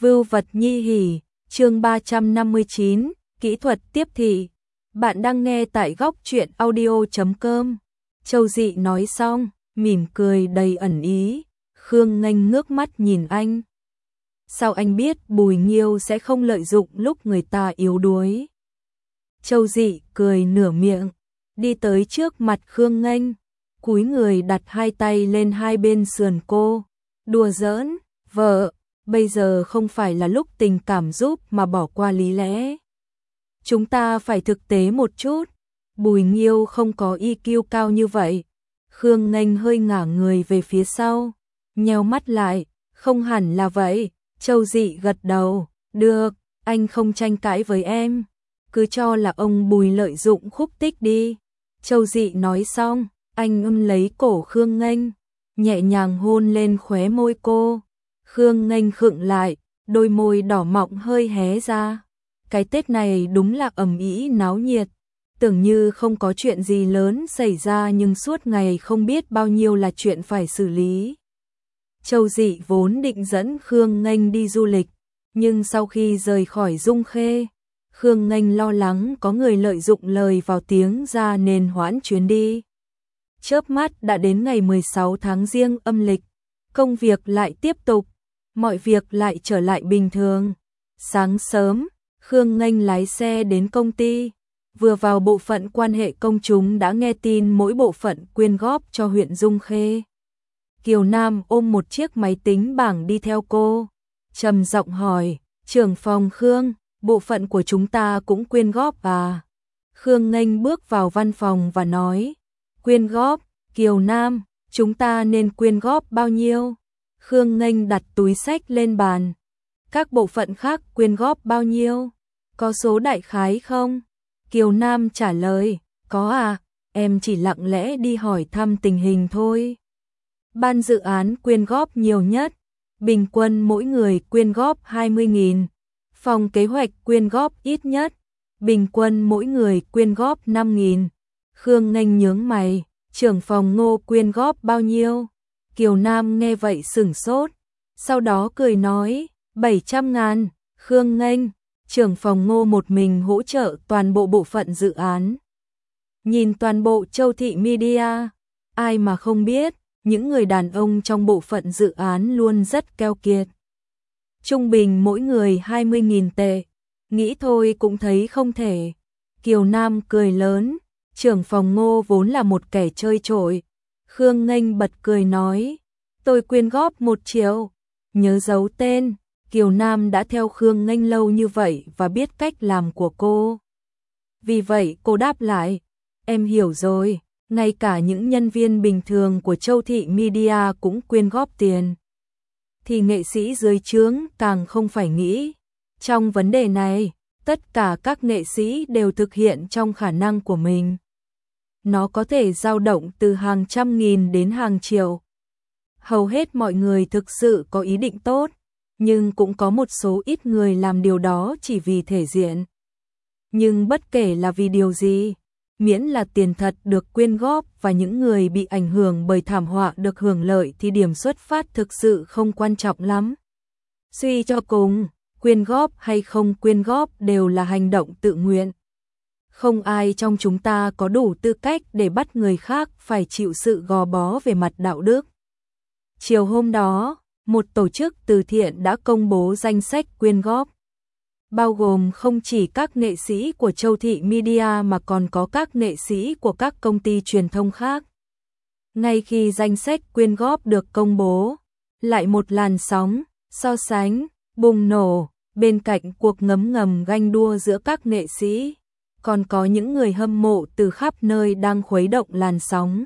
Vưu vật nhi hỉ, chương 359, kỹ thuật tiếp thị. Bạn đang nghe tại góc truyện audio.com. Châu Dị nói xong, mỉm cười đầy ẩn ý. Khương Nghênh ngước mắt nhìn anh. Sao anh biết Bùi Nghiêu sẽ không lợi dụng lúc người ta yếu đuối? Châu Dị cười nửa miệng, đi tới trước mặt Khương Nghênh, cúi người đặt hai tay lên hai bên sườn cô. Đùa giỡn, vợ, bây giờ không phải là lúc tình cảm giúp mà bỏ qua lý lẽ. Chúng ta phải thực tế một chút. Bùi Nghiêu không có EQ cao như vậy. Khương Nghênh hơi ngả người về phía sau, nheo mắt lại, không hẳn là vậy. Châu Dị gật đầu, được, anh không tranh cãi với em, cứ cho là ông Bùi lợi dụng Khúc Tích đi. Châu Dị nói xong, anh lấy cổ Khương Nghênh, nhẹ nhàng hôn lên khóe môi cô. Khương Nghênh khựng lại, đôi môi đỏ mọng hơi hé ra. Cái Tết này đúng là ầm ĩ náo nhiệt, tưởng như không có chuyện gì lớn xảy ra nhưng suốt ngày không biết bao nhiêu là chuyện phải xử lý. Châu Dị vốn định dẫn Khương Nghênh đi du lịch, nhưng sau khi rời khỏi Dung Khê, Khương Nghênh lo lắng có người lợi dụng lời vào tiếng ra nên hoãn chuyến đi. Chớp mắt đã đến ngày 16 tháng Giêng âm lịch, công việc lại tiếp tục, mọi việc lại trở lại bình thường. Sáng sớm, Khương Nghênh lái xe đến công ty, vừa vào bộ phận quan hệ công chúng đã nghe tin mỗi bộ phận quyên góp cho huyện Dung Khê. Kiều Nam ôm một chiếc máy tính bảng đi theo cô, trầm giọng hỏi, trưởng phòng Khương, bộ phận của chúng ta cũng quyên góp à? Khương Nghênh bước vào văn phòng và nói, quyên góp, Kiều Nam, chúng ta nên quyên góp bao nhiêu? Khương Nghênh đặt túi xách lên bàn, các bộ phận khác quyên góp bao nhiêu? Có số đại khái không? Kiều Nam trả lời, có à, em chỉ lặng lẽ đi hỏi thăm tình hình thôi. Ban dự án quyên góp nhiều nhất, bình quân mỗi người quyên góp 20.000, phòng kế hoạch quyên góp ít nhất, bình quân mỗi người quyên góp 5.000. Khương Nghênh nhướng mày, trưởng phòng Ngô quyên góp bao nhiêu? Kiều Nam nghe vậy sửng sốt, sau đó cười nói, 700.000. Khương Nghênh, trưởng phòng Ngô một mình hỗ trợ toàn bộ bộ phận dự án. Nhìn toàn bộ Châu Thị Media, ai mà không biết, những người đàn ông trong bộ phận dự án luôn rất keo kiệt. Trung bình mỗi người 20.000 tệ, nghĩ thôi cũng thấy không thể. Kiều Nam cười lớn, trưởng phòng Ngô vốn là một kẻ chơi trội. Khương Nghênh bật cười nói, tôi quyên góp 1 triệu, nhớ giấu tên. Kiều Nam đã theo Khương Nghênh lâu như vậy và biết cách làm của cô. Vì vậy cô đáp lại, em hiểu rồi, ngay cả những nhân viên bình thường của Châu Thị Media cũng quyên góp tiền. Thì nghệ sĩ dưới trướng càng không phải nghĩ. Trong vấn đề này, tất cả các nghệ sĩ đều thực hiện trong khả năng của mình. Nó có thể dao động từ hàng trăm nghìn đến hàng triệu. Hầu hết mọi người thực sự có ý định tốt, nhưng cũng có một số ít người làm điều đó chỉ vì thể diện. Nhưng bất kể là vì điều gì, miễn là tiền thật được quyên góp và những người bị ảnh hưởng bởi thảm họa được hưởng lợi thì điểm xuất phát thực sự không quan trọng lắm. Suy cho cùng, quyên góp hay không quyên góp đều là hành động tự nguyện. Không ai trong chúng ta có đủ tư cách để bắt người khác phải chịu sự gò bó về mặt đạo đức. Chiều hôm đó, một tổ chức từ thiện đã công bố danh sách quyên góp, bao gồm không chỉ các nghệ sĩ của Châu Thị Media mà còn có các nghệ sĩ của các công ty truyền thông khác. Ngay khi danh sách quyên góp được công bố, lại một làn sóng so sánh bùng nổ. Bên cạnh cuộc ngấm ngầm ganh đua giữa các nghệ sĩ, còn có những người hâm mộ từ khắp nơi đang khuấy động làn sóng.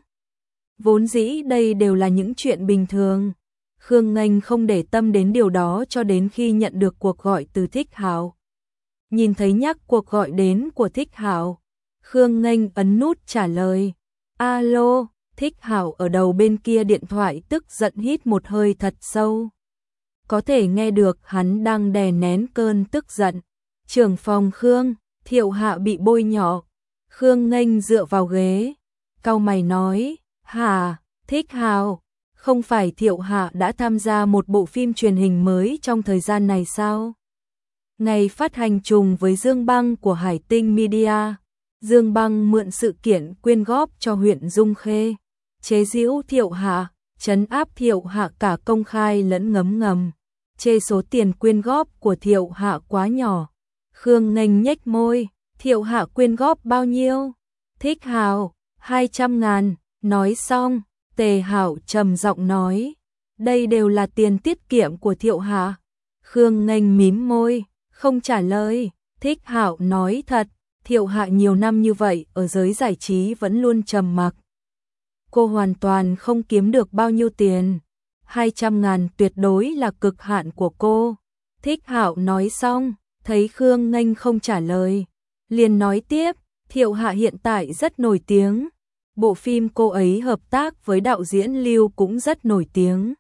Vốn dĩ đây đều là những chuyện bình thường. Khương Nghênh không để tâm đến điều đó cho đến khi nhận được cuộc gọi từ Thích Hạo. Nhìn thấy nhắc cuộc gọi đến của Thích Hạo, Khương Nghênh ấn nút trả lời. Alo, Thích Hạo ở đầu bên kia điện thoại tức giận hít một hơi thật sâu. Có thể nghe được hắn đang đè nén cơn tức giận. Trưởng phòng Khương, Thiệu Hạ bị bôi nhọ. Khương Nghênh dựa vào ghế, cau mày nói, hả, Thích Hạo. Không phải Thiệu Hạ đã tham gia một bộ phim truyền hình mới trong thời gian này sao? Ngày phát hành trùng với Dương Băng của Hải Tinh Media, Dương Băng mượn sự kiện quyên góp cho huyện Dung Khê, chế giễu Thiệu Hạ, trấn áp Thiệu Hạ cả công khai lẫn ngấm ngầm, chê số tiền quyên góp của Thiệu Hạ quá nhỏ. Khương Nghênh nhếch môi, Thiệu Hạ quyên góp bao nhiêu? Thích Hào, 200.000, nói xong, Tề Hảo trầm giọng nói, đây đều là tiền tiết kiệm của Thiệu Hạ. Khương Nghênh mím môi, không trả lời. Thích Hạo nói thật, Thiệu Hạ nhiều năm như vậy ở giới giải trí vẫn luôn trầm mặc. Cô hoàn toàn không kiếm được bao nhiêu tiền. 200.000 tuyệt đối là cực hạn của cô. Thích Hạo nói xong, thấy Khương Nghênh không trả lời, liền nói tiếp, Thiệu Hạ hiện tại rất nổi tiếng. Bộ phim cô ấy hợp tác với đạo diễn Lưu cũng rất nổi tiếng.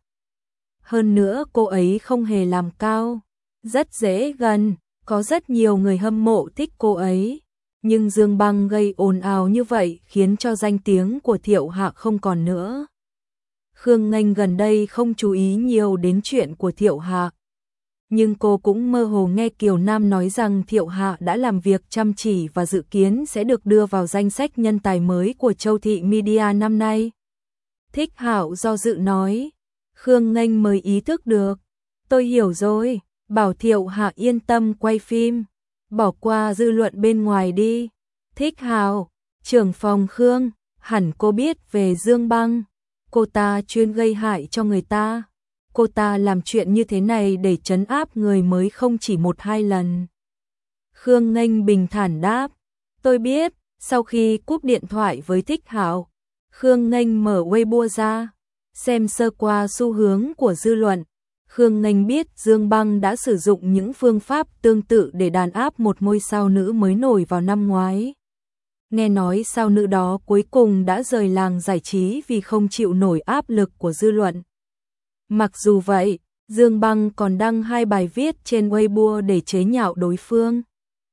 Hơn nữa cô ấy không hề làm cao, rất dễ gần, có rất nhiều người hâm mộ thích cô ấy. Nhưng Dương Băng gây ồn ào như vậy khiến cho danh tiếng của Thiệu Hạ không còn nữa. Khương Nghênh gần đây không chú ý nhiều đến chuyện của Thiệu Hạ. Nhưng cô cũng mơ hồ nghe Kiều Nam nói rằng Thiệu Hạ đã làm việc chăm chỉ và dự kiến sẽ được đưa vào danh sách nhân tài mới của Châu Thị Media năm nay. Thích Hạo do dự nói. Khương Nghênh mới ý thức được. Tôi hiểu rồi, bảo Thiệu Hạ yên tâm quay phim. Bỏ qua dư luận bên ngoài đi. Thích Hạo, trưởng phòng Khương, hẳn cô biết về Dương Băng. Cô ta chuyên gây hại cho người ta. Cô ta làm chuyện như thế này để trấn áp người mới không chỉ 1-2 lần. Khương Nghênh bình thản đáp. Tôi biết. Sau khi cúp điện thoại với Thích Hạo, Khương Nghênh mở Weibo ra, xem sơ qua xu hướng của dư luận. Khương Nghênh biết Dương Băng đã sử dụng những phương pháp tương tự để đàn áp một ngôi sao nữ mới nổi vào năm ngoái. Nghe nói sao nữ đó cuối cùng đã rời làng giải trí vì không chịu nổi áp lực của dư luận. Mặc dù vậy, Dương Băng còn đăng 2 bài viết trên Weibo để chế nhạo đối phương.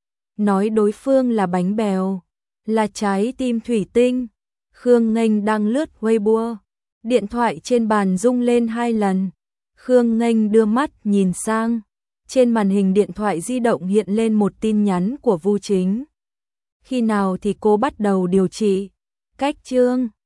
Nói đối phương là bánh bèo, là trái tim thủy tinh. Khương Nghênh đang lướt Weibo, điện thoại trên bàn rung lên 2 lần. Khương Nghênh đưa mắt nhìn sang, trên màn hình điện thoại di động hiện lên một tin nhắn của Vu Chính. Khi nào thì cô bắt đầu điều trị? Cách chương